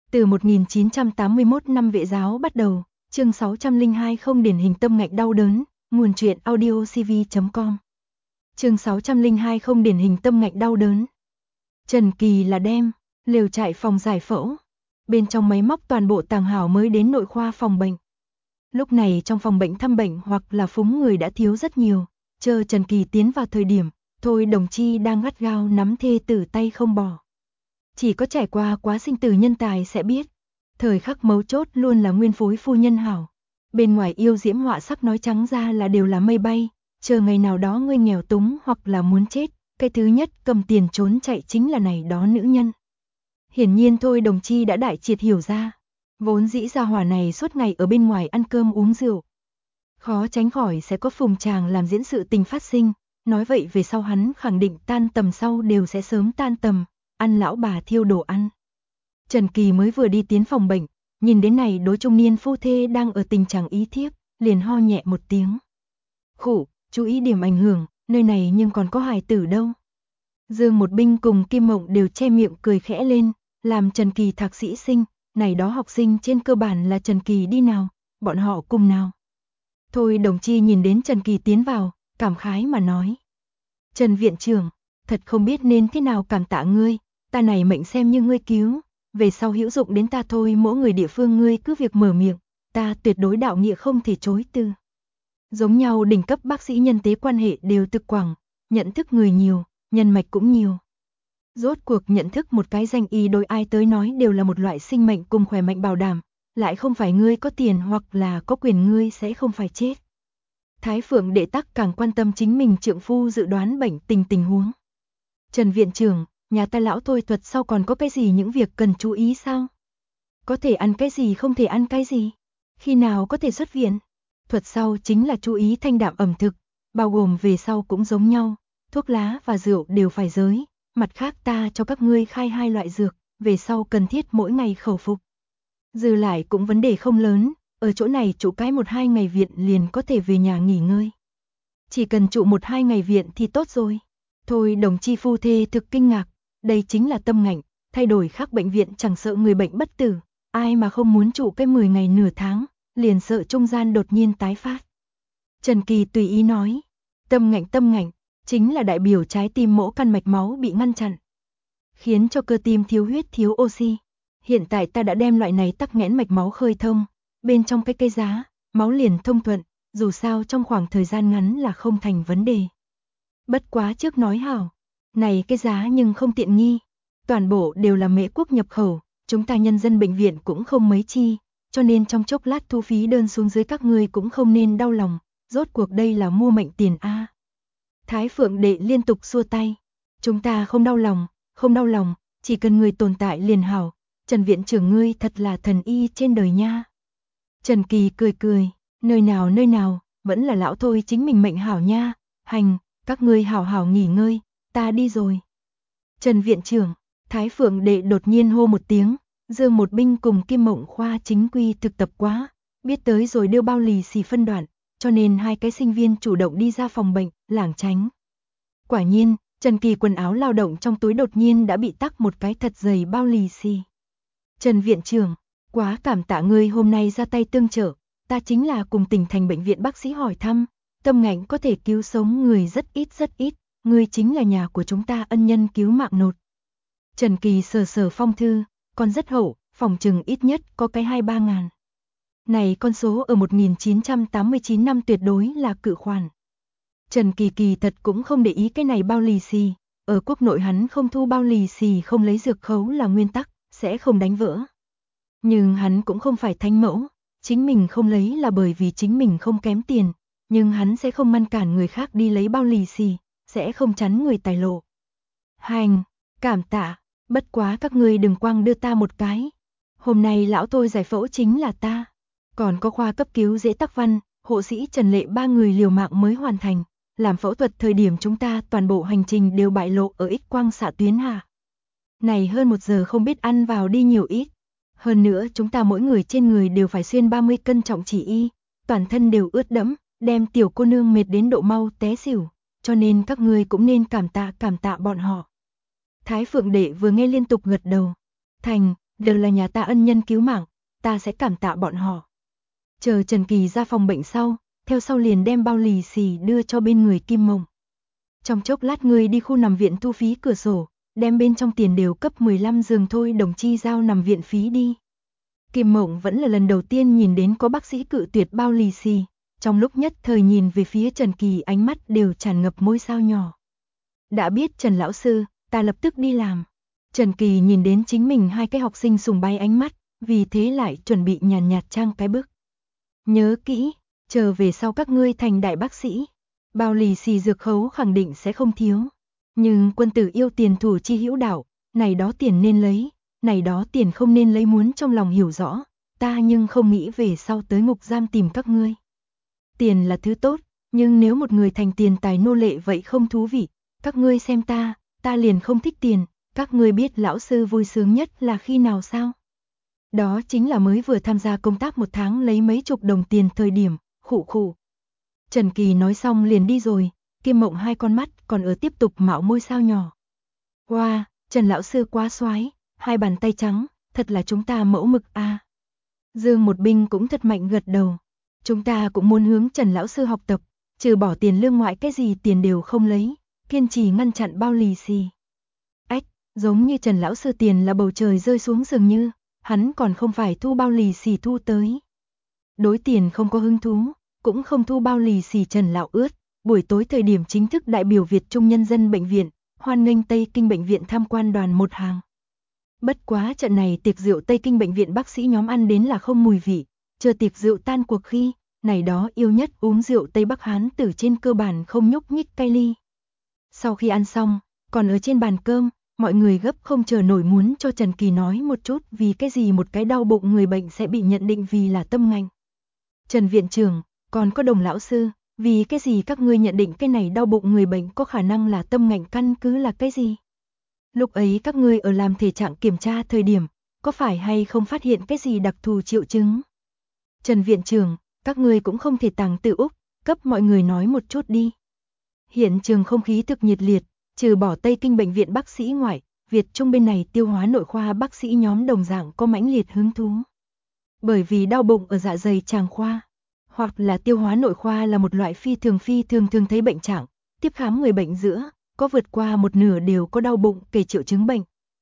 Từ 1981 năm Vệ giáo bắt đầu, chương 602 không điển hình tâm ngạnh đau đớn, nguồn truyện audiocv.com. Chương 602 không điển hình tâm ngạnh đau đớn. Trần Kỳ là đem lều trại phòng giải phẫu, bên trong máy móc toàn bộ tàng hảo mới đến nội khoa phòng bệnh. Lúc này trong phòng bệnh thăm bệnh hoặc là phúng người đã thiếu rất nhiều, chờ Trần Kỳ tiến vào thời điểm, Thôi Đồng Chi đang gắt gao nắm thê tử tay không bỏ. Chỉ có trải qua quá sinh tử nhân tài sẽ biết, thời khắc mấu chốt luôn là nguyên phối phu nhân hảo. Bên ngoài yêu diễm họa sắc nói trắng ra là đều là mây bay, chờ ngày nào đó ngươi nghèo túng hoặc là muốn chết, cái thứ nhất cầm tiền trốn chạy chính là này đó nữ nhân. Hiển nhiên Thôi Đồng Chi đã đại triệt hiểu ra, vốn dĩ gia hỏa này suốt ngày ở bên ngoài ăn cơm uống rượu, khó tránh khỏi sẽ có phùng chàng làm diễn sự tình phát sinh, nói vậy về sau hắn khẳng định tan tầm sau đều sẽ sớm tan tầm, ăn lão bà thiêu đồ ăn. Trần Kỳ mới vừa đi tiến phòng bệnh, nhìn đến này đối trung niên phu thê đang ở tình trạng ý thiếp, liền ho nhẹ một tiếng. Khụ, chú ý điểm ảnh hưởng, nơi này nhưng còn có hài tử đâu. Dương Một Binh cùng Kim Mộng đều che miệng cười khẽ lên, làm Trần Kỳ thạc sĩ sinh, này đó học sinh trên cơ bản là Trần Kỳ đi nào, bọn họ cùng nào. Thôi Đồng Chi nhìn đến Trần Kỳ tiến vào, cảm khái mà nói. Trần viện trưởng, thật không biết nên thế nào cảm tạ ngươi, ta này mệnh xem như ngươi cứu, về sau hữu dụng đến ta thôi, mỗi người địa phương ngươi cứ việc mở miệng, ta tuyệt đối đạo nghĩa không thể chối từ. Giống nhau đỉnh cấp bác sĩ nhân tế quan hệ đều thực quảng, nhận thức người nhiều, nhân mạch cũng nhiều. Rốt cuộc nhận thức một cái danh y đối ai tới nói đều là một loại sinh mệnh cùng khỏe mạnh bảo đảm, lại không phải ngươi có tiền hoặc là có quyền ngươi sẽ không phải chết. Thái Phượng đệ tắc càng quan tâm chính mình trượng phu dự đoán bệnh tình huống. Trần viện trưởng, nhà ta lão Thôi thuật sau còn có cái gì những việc cần chú ý sao? Có thể ăn cái gì không thể ăn cái gì? Khi nào có thể xuất viện? Thuật sau chính là chú ý thanh đạm ẩm thực, bao gồm về sau cũng giống nhau, thuốc lá và rượu đều phải giới, mặt khác ta cho các ngươi khai 2 loại dược, về sau cần thiết mỗi ngày khẩu phục. Dư lại cũng vấn đề không lớn, ở chỗ này trụ cái 1-2 ngày viện liền có thể về nhà nghỉ ngơi. Chỉ cần trụ 1-2 ngày viện thì tốt rồi. Thôi Đồng Chi phu thê thực kinh ngạc, đây chính là tâm ngạnh, thay đổi khác bệnh viện chẳng sợ người bệnh bất tử, ai mà không muốn trụ cái 10 ngày nửa tháng, liền sợ trung gian đột nhiên tái phát. Trần Kỳ tùy ý nói, tâm ngạnh, chính là đại biểu trái tim mỗ căn mạch máu bị ngăn chặn, khiến cho cơ tim thiếu huyết thiếu oxy. Hiện tại ta đã đem loại này tắc nghẽn mạch máu khơi thông, bên trong cái cây giá, máu liền thông thuận, dù sao trong khoảng thời gian ngắn là không thành vấn đề. Bất quá trước nói hảo, này cái giá nhưng không tiện nghi, toàn bộ đều là Mễ Quốc nhập khẩu, chúng ta nhân dân bệnh viện cũng không mấy chi, cho nên trong chốc lát thu phí đơn xuống dưới các ngươi cũng không nên đau lòng, rốt cuộc đây là mua mệnh tiền a. Thái Phượng đệ liên tục xua tay, chúng ta không đau lòng, chỉ cần người tồn tại liền hảo, Trần viện trưởng ngươi thật là thần y trên đời nha. Trần Kỳ cười, nơi nào, vẫn là lão Thôi chính mình mệnh hảo nha, hành, các ngươi hảo hảo nghỉ ngơi, ta đi rồi. Trần viện trưởng, Thái Phượng đệ đột nhiên hô một tiếng, Dương Một Binh cùng Kim Mộng khoa chính quy thực tập quá, biết tới rồi đưa bao lì xì phân đoạn, cho nên 2 cái sinh viên chủ động đi ra phòng bệnh, lảng tránh. Quả nhiên, Trần Kỳ quần áo lao động trong túi đột nhiên đã bị tắc một cái thật dày bao lì xì. Trần viện trưởng, quá cảm tạ ngươi hôm nay ra tay tương trợ, ta chính là cùng tỉnh thành bệnh viện bác sĩ hỏi thăm, tâm ngạnh có thể cứu sống người rất ít, ngươi chính là nhà của chúng ta ân nhân cứu mạng nột. Trần Kỳ sờ phong thư, còn rất hậu, phòng chừng ít nhất có cái 2-3 ngàn. Này con số ở 1989 năm tuyệt đối là cự khoản. Trần Kỳ thật cũng không để ý cái này bao lì xì, ở quốc nội hắn không thu bao lì xì không lấy dược khấu là nguyên tắc, sẽ không đánh vỡ. Nhưng hắn cũng không phải thánh mẫu, chính mình không lấy là bởi vì chính mình không kém tiền, nhưng hắn sẽ không ngăn cản người khác đi lấy bao lì xì, sẽ không chắn người tài lộ. Hành, cảm tạ, bất quá các ngươi đừng quăng đưa ta một cái. Hôm nay lão Thôi giải phẫu chính là ta, còn có khoa cấp cứu dễ tắc văn, hộ sĩ Trần Lệ 3 người liều mạng mới hoàn thành, làm phẫu thuật thời điểm chúng ta toàn bộ hành trình đều bại lộ ở X quang xạ tuyến hạ. Này hơn 1 giờ không biết ăn vào đi nhiều ít. Hơn nữa chúng ta mỗi người trên người đều phải xuyên 30 cân trọng chỉ y, toàn thân đều ướt đẫm, đem tiểu cô nương mệt đến độ mau té xỉu, cho nên các ngươi cũng nên cảm tạ bọn họ. Thái Phượng đệ vừa nghe liên tục gật đầu. Thành, đều là nhà ta ân nhân cứu mạng, ta sẽ cảm tạ bọn họ. Chờ Trần Kỳ ra phòng bệnh sau, theo sau liền đem bao lì xì đưa cho bên người Kim Mộng. Trong chốc lát người đi khu nằm viện thu phí cửa sổ, đem bên trong tiền đều cấp 15 giường thôi đồng chi giao nằm viện phí đi. Kim Mộng vẫn là lần đầu tiên nhìn đến có bác sĩ cự tuyệt bao lì xì, trong lúc nhất thời nhìn về phía Trần Kỳ ánh mắt đều tràn ngập ngôi sao nhỏ. Đã biết Trần lão sư, ta lập tức đi làm. Trần Kỳ nhìn đến chính mình hai cái học sinh sùng bái ánh mắt, vì thế lại chuẩn bị nhàn nhạt trang cái bức. Nhớ kỹ, chờ về sau các ngươi thành đại bác sĩ, bao lì xì dược khấu khẳng định sẽ không thiếu. Nhưng quân tử yêu tiền thủ chi hữu đạo, này đó tiền nên lấy, này đó tiền không nên lấy muốn trong lòng hiểu rõ, ta nhưng không nghĩ về sau tới ngục giam tìm các ngươi. Tiền là thứ tốt, nhưng nếu một người thành tiền tài nô lệ vậy không thú vị, các ngươi xem ta liền không thích tiền, các ngươi biết lão sư vui sướng nhất là khi nào sao? Đó chính là mới vừa tham gia công tác 1 tháng lấy mấy chục đồng tiền thời điểm, khụ khụ. Trần Kỳ nói xong liền đi rồi, Kim Mộng hai con mắt còn ở tiếp tục mạo môi sao nhỏ. Wow, Trần lão sư quá xoái, hai bàn tay trắng, thật là chúng ta mẫu mực a. Dương Một Binh cũng thật mạnh gật đầu. Chúng ta cũng muốn hướng Trần lão sư học tập, trừ bỏ tiền lương ngoại cái gì tiền đều không lấy, kiên trì ngăn chặn bao lì xì. Ách, giống như Trần lão sư tiền là bầu trời rơi xuống dường như, hắn còn không phải thu bao lì xì thu tới. Đối tiền không có hứng thú, cũng không thu bao lì xì Trần lão ướt, buổi tối thời điểm chính thức đại biểu Việt Trung Nhân dân bệnh viện, hoan nghênh Tây Kinh bệnh viện tham quan đoàn một hàng. Bất quá trận này tiệc rượu Tây Kinh bệnh viện bác sĩ nhóm ăn đến là không mùi vị, chờ tiệc rượu tan cuộc khi, này đó yêu nhất uống rượu Tây Bắc Hán tử trên cơ bản không nhúc nhích cay ly. Sau khi ăn xong, còn ở trên bàn cơm, mọi người gấp không chờ nổi muốn cho Trần Kỳ nói một chút vì cái gì một cái đau bụng người bệnh sẽ bị nhận định vì là tâm ngạnh. Trần viện trưởng, còn có Đồng lão sư, vì cái gì các ngươi nhận định cái này đau bụng người bệnh có khả năng là tâm ngạnh căn cứ là cái gì? Lúc ấy các ngươi ở làm thể trạng kiểm tra thời điểm, có phải hay không phát hiện cái gì đặc thù triệu chứng? Trần viện trưởng, các ngươi cũng không thể tàng tự Úc, cấp mọi người nói một chút đi. Hiện trường không khí thực nhiệt liệt, trừ bỏ Tây Kinh bệnh viện bác sĩ ngoại, Việt Trung bên này tiêu hóa nội khoa bác sĩ nhóm đồng dạng có mãnh liệt hứng thú. Bởi vì đau bụng ở dạ dày tràng khoa, hoặc là tiêu hóa nội khoa là một loại phi thường thường thấy bệnh trạng, tiếp khám người bệnh giữa, có vượt qua một nửa đều có đau bụng kể triệu chứng bệnh.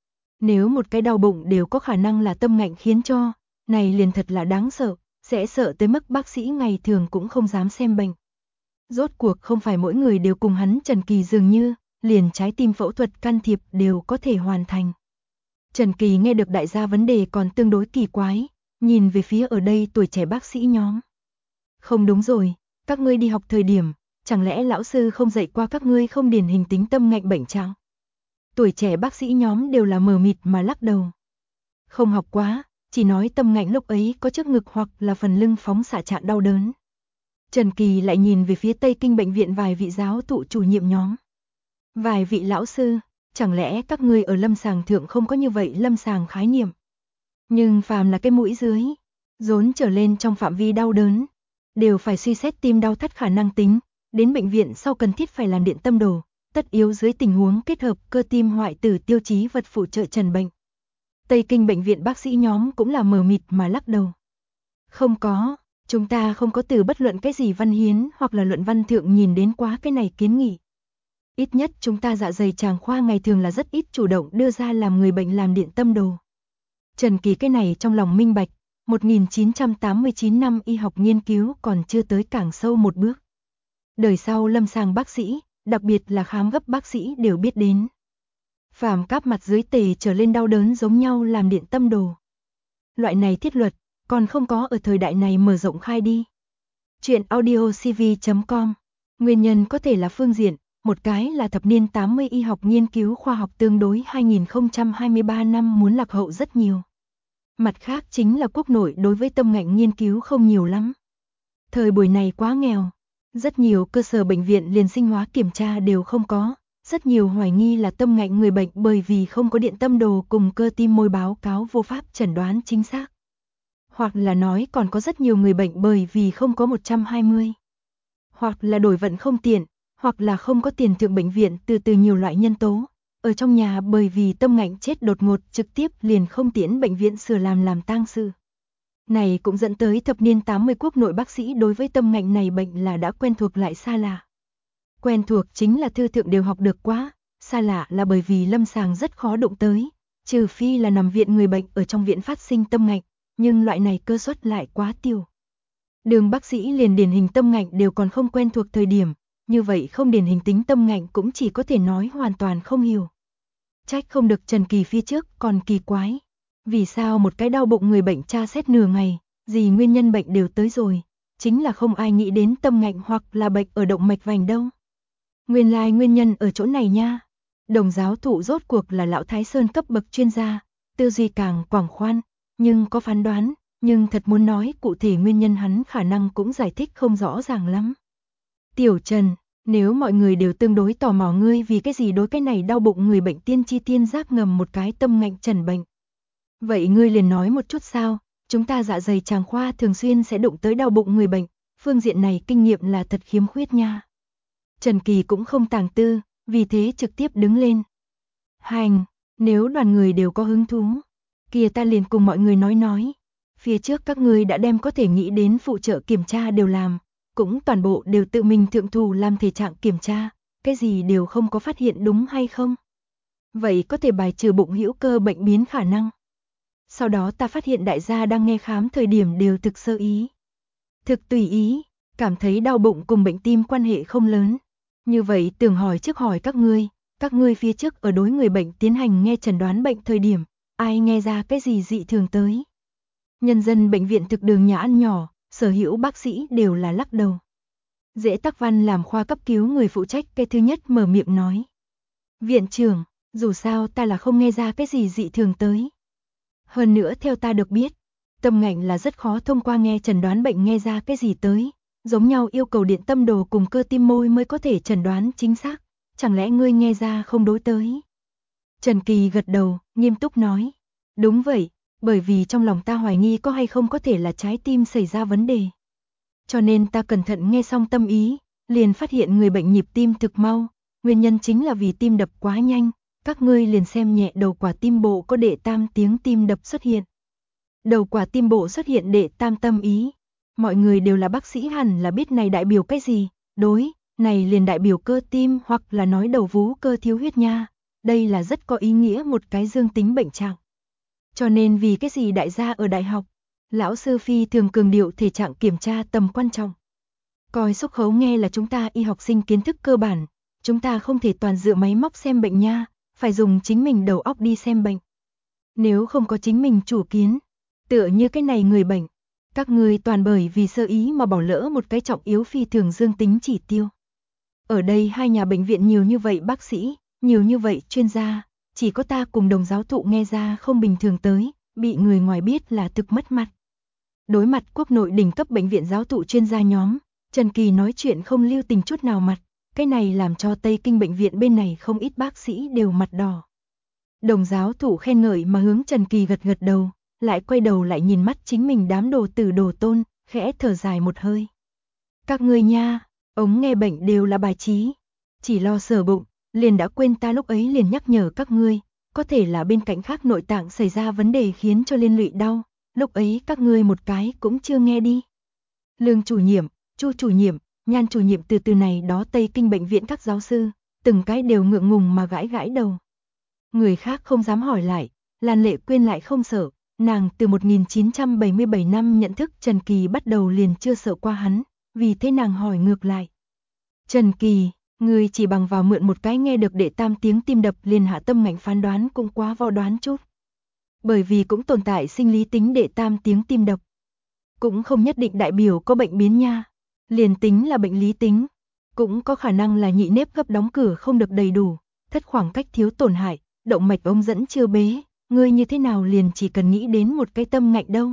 Nếu một cái đau bụng đều có khả năng là tâm ngạnh khiến cho, này liền thật là đáng sợ, sẽ sợ tới mức bác sĩ ngày thường cũng không dám xem bệnh. Rốt cuộc không phải mỗi người đều cùng hắn Trần Kỳ dường như, liền trái tim phẫu thuật can thiệp đều có thể hoàn thành. Trần Kỳ nghe được đại gia vấn đề còn tương đối kỳ quái, nhìn về phía ở đây tuổi trẻ bác sĩ nhóm. Không đúng rồi, các ngươi đi học thời điểm, chẳng lẽ lão sư không dạy qua các ngươi không điển hình tính tâm ngạnh bệnh trạng? Tuổi trẻ bác sĩ nhóm đều là mờ mịt mà lắc đầu. Không học quá, chỉ nói tâm ngạnh lúc ấy có trước ngực hoặc là phần lưng phóng xạ trạng đau đớn. Trần Kỳ lại nhìn về phía Tây Kinh bệnh viện vài vị giáo thụ chủ nhiệm nhóm. Vài vị lão sư, chẳng lẽ các ngươi ở lâm sàng thượng không có như vậy lâm sàng khái niệm? Nhưng phàm là cái mũi dưới, rốn trở lên trong phạm vi đau đớn, đều phải suy xét tim đau thắt khả năng tính, đến bệnh viện sau cần thiết phải làm điện tâm đồ, tất yếu dưới tình huống kết hợp cơ tim hoại tử tiêu chí vật phụ trợ trần bệnh. Tây Kinh bệnh viện bác sĩ nhóm cũng là mờ mịt mà lắc đầu. Không có, chúng ta không có từ bất luận cái gì văn hiến hoặc là luận văn thượng nhìn đến quá cái này kiến nghị. Ít nhất chúng ta dạ dày tràng khoa ngày thường là rất ít chủ động đưa ra làm người bệnh làm điện tâm đồ. Trần Kỳ cái này trong lòng minh bạch, 1989 năm y học nghiên cứu còn chưa tới càng sâu một bước. Đời sau lâm sàng bác sĩ, đặc biệt là khám gấp bác sĩ đều biết đến. Phàm các mặt dưới tề trở lên đau đớn giống nhau làm điện tâm đồ. Loại này thiết luật, còn không có ở thời đại này mở rộng khai đi. Chuyện audiocv.com. Nguyên nhân có thể là phương diện, một cái là thập niên 80 y học nghiên cứu khoa học tương đối 2023 năm muốn lạc hậu rất nhiều. Mặt khác chính là quốc nội đối với tâm ngạnh nghiên cứu không nhiều lắm. Thời buổi này quá nghèo, rất nhiều cơ sở bệnh viện liền sinh hóa kiểm tra đều không có, rất nhiều hoài nghi là tâm ngạnh người bệnh bởi vì không có điện tâm đồ cùng cơ tim môi báo cáo vô pháp chẩn đoán chính xác. Hoặc là nói còn có rất nhiều người bệnh bởi vì không có 120. Hoặc là đổi vận không tiện, hoặc là không có tiền thượng bệnh viện từ nhiều loại nhân tố. ở trong nhà bởi vì Tâm Ngạnh chết đột ngột trực tiếp liền không tiễn bệnh viện sửa làm tang sự. Này cũng dẫn tới thập niên 80 quốc nội bác sĩ đối với Tâm Ngạnh này bệnh là đã quen thuộc lại xa lạ. Quen thuộc chính là thư thượng đều học được quá, xa lạ là bởi vì lâm sàng rất khó đụng tới, trừ phi là nằm viện người bệnh ở trong viện phát sinh tâm ngạnh, nhưng loại này cơ suất lại quá tiểu. Đường bác sĩ liền điển hình tâm ngạnh đều còn không quen thuộc thời điểm, như vậy không điển hình tính tâm ngạnh cũng chỉ có thể nói hoàn toàn không hiểu. Trách không được Trần Kỳ phía trước còn kỳ quái. Vì sao một cái đau bụng người bệnh tra xét nửa ngày, gì nguyên nhân bệnh đều tới rồi, chính là không ai nghĩ đến tâm ngạnh hoặc là bệnh ở động mạch vành đâu. Nguyên lai nguyên nhân ở chỗ này nha. Đồng giáo thụ rốt cuộc là lão Thái Sơn cấp bậc chuyên gia, tư duy càng quảng khoan, nhưng có phán đoán, nhưng thật muốn nói cụ thể nguyên nhân hắn khả năng cũng giải thích không rõ ràng lắm. Tiểu Trần, nếu mọi người đều tương đối tò mò ngươi vì cái gì đối cái này đau bụng người bệnh tiên tri tiên giác ngầm một cái tâm ngạnh trần bệnh. Vậy ngươi liền nói một chút sao, chúng ta dạ dày tràng khoa thường xuyên sẽ đụng tới đau bụng người bệnh, phương diện này kinh nghiệm là thật khiếm khuyết nha. Trần Kỳ cũng không tàng tư, vì thế trực tiếp đứng lên. Hành, nếu đoàn người đều có hứng thú, kia ta liền cùng mọi người nói. Phía trước các ngươi đã đem có thể nghĩ đến phụ trợ kiểm tra đều làm, cũng toàn bộ đều tự mình thượng thủ làm thể trạng kiểm tra, cái gì đều không có phát hiện đúng hay không? Vậy có thể bài trừ bụng hữu cơ bệnh biến khả năng. Sau đó ta phát hiện đại gia đang nghe khám thời điểm đều thực sơ ý. Thực tùy ý, cảm thấy đau bụng cùng bệnh tim quan hệ không lớn. Như vậy tưởng hỏi trước hỏi các ngươi phía trước ở đối người bệnh tiến hành nghe chẩn đoán bệnh thời điểm, ai nghe ra cái gì dị thường tới. Nhân dân bệnh viện thực đường nhà ăn nhỏ, sở hữu bác sĩ đều là lắc đầu. Dễ Tắc Văn làm khoa cấp cứu người phụ trách cái thứ nhất mở miệng nói. Viện trưởng, dù sao ta là không nghe ra cái gì dị thường tới. Hơn nữa theo ta được biết, tâm ngạnh là rất khó thông qua nghe chẩn đoán bệnh nghe ra cái gì tới. Giống nhau yêu cầu điện tâm đồ cùng cơ tim môi mới có thể chẩn đoán chính xác, chẳng lẽ ngươi nghe ra không đối tới? Trần Kỳ gật đầu, nghiêm túc nói. Đúng vậy, bởi vì trong lòng ta hoài nghi có hay không có thể là trái tim xảy ra vấn đề. Cho nên ta cẩn thận nghe xong tâm ý, liền phát hiện người bệnh nhịp tim thực mau, nguyên nhân chính là vì tim đập quá nhanh, các ngươi liền xem nhẹ đầu quả tim bộ có đệ tam tiếng tim đập xuất hiện. Đầu quả tim bộ xuất hiện đệ tam tâm ý. Mọi người đều là bác sĩ hẳn là biết này đại biểu cái gì, đối, này liền đại biểu cơ tim hoặc là nói đầu vú cơ thiếu huyết nha, đây là rất có ý nghĩa một cái dương tính bệnh trạng. Cho nên vì cái gì đại gia ở đại học, lão sư phi thường cường điệu thể trạng kiểm tra tầm quan trọng. Coi xúc khấu nghe là chúng ta y học sinh kiến thức cơ bản, chúng ta không thể toàn dựa máy móc xem bệnh nha, phải dùng chính mình đầu óc đi xem bệnh. Nếu không có chính mình chủ kiến, tựa như cái này người bệnh, các ngươi toàn bởi vì sơ ý mà bỏ lỡ một cái trọng yếu phi thường dương tính chỉ tiêu. Ở đây hai nhà bệnh viện nhiều như vậy bác sĩ, nhiều như vậy chuyên gia, chỉ có ta cùng đồng giáo thụ nghe ra không bình thường tới, bị người ngoài biết là thực mất mặt. Đối mặt quốc nội đỉnh cấp bệnh viện giáo thụ chuyên gia nhóm, Trần Kỳ nói chuyện không lưu tình chút nào mặt, cái này làm cho Tây Kinh bệnh viện bên này không ít bác sĩ đều mặt đỏ. Đồng giáo thụ khen ngợi mà hướng Trần Kỳ gật gật đầu, lại quay đầu lại nhìn mắt chính mình đám đồ tử đồ tôn, khẽ thở dài một hơi. Các ngươi nha, ống nghe bệnh đều là bài trí, chỉ lo sờ bụng, liền đã quên ta lúc ấy liền nhắc nhở các ngươi, có thể là bên cạnh khác nội tạng xảy ra vấn đề khiến cho liên lụy đau, lúc ấy các ngươi một cái cũng chưa nghe đi. Lương chủ nhiệm, Chu chủ nhiệm, Nhan chủ nhiệm từ này đó Tây Kinh bệnh viện các giáo sư, từng cái đều ngượng ngùng mà gãi gãi đầu. Người khác không dám hỏi lại, Lan Lệ Quyên lại không sợ, nàng từ 1977 năm nhận thức Trần Kỳ bắt đầu liền chưa sợ qua hắn, vì thế nàng hỏi ngược lại. Trần Kỳ, ngươi chỉ bằng vào mượn một cái nghe được đệ tam tiếng tim đập liền hạ tâm ngạnh phán đoán cũng quá vò đoán chút. Bởi vì cũng tồn tại sinh lý tính đệ tam tiếng tim đập. Cũng không nhất định đại biểu có bệnh biến nha, liền tính là bệnh lý tính, cũng có khả năng là nhị nếp gấp đóng cửa không được đầy đủ, thất khoảng cách thiếu tổn hại, động mạch ống dẫn chưa bế, ngươi như thế nào liền chỉ cần nghĩ đến một cái tâm ngạnh đâu.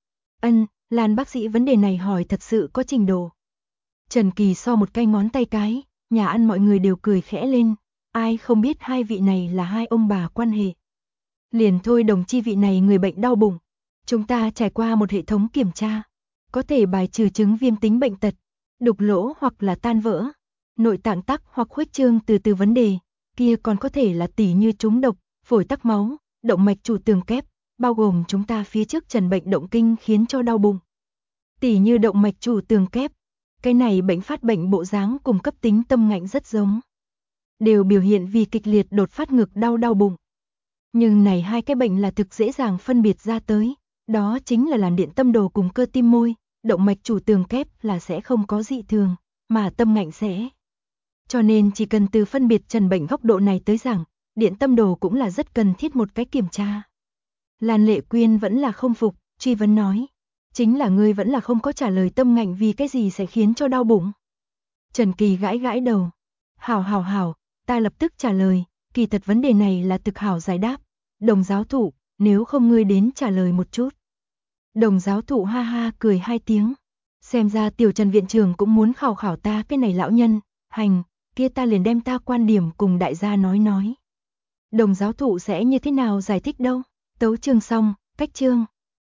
Lan bác sĩ vấn đề này hỏi thật sự có trình độ. Trần Kỳ so một cái ngón tay cái, nhà ăn mọi người đều cười khẽ lên, ai không biết hai vị này là hai ông bà quan hệ. Liền thôi đồng chi vị này người bệnh đau bụng, chúng ta trải qua một hệ thống kiểm tra, có thể bài trừ chứng viêm tính bệnh tật, đục lỗ hoặc là tan vỡ, nội tạng tắc hoặc khuếch trương từ vấn đề, kia còn có thể là tỉ như trúng độc, phổi tắc máu, động mạch chủ tường kép, bao gồm chúng ta phía trước trần bệnh động kinh khiến cho đau bụng. Tỉ như động mạch chủ tường kép, cái này bệnh phát bệnh bộ dáng cùng cấp tính tâm ngạnh rất giống. Đều biểu hiện vì kịch liệt đột phát ngực đau bụng. Nhưng này hai cái bệnh là thực dễ dàng phân biệt ra tới, đó chính là làn điện tâm đồ cùng cơ tim môi, động mạch chủ tường kép là sẽ không có dị thường, mà tâm ngạnh sẽ. Cho nên chỉ cần từ phân biệt trần bệnh góc độ này tới rằng, điện tâm đồ cũng là rất cần thiết một cái kiểm tra. Lan Lệ Quyên vẫn là không phục, truy vấn nói. Chính là ngươi vẫn là không có trả lời tâm ngạnh vì cái gì sẽ khiến cho đau bụng. Trần Kỳ gãi đầu. Hảo, ta lập tức trả lời, kỳ thật vấn đề này là thực hảo giải đáp. Đồng giáo thụ, nếu không ngươi đến trả lời một chút. Đồng giáo thụ ha ha cười hai tiếng. Xem ra tiểu Trần viện trưởng cũng muốn khảo ta cái này lão nhân, hành, kia ta liền đem ta quan điểm cùng đại gia nói. Đồng giáo thụ sẽ như thế nào giải thích đâu? Tấu chương xong, cách chương.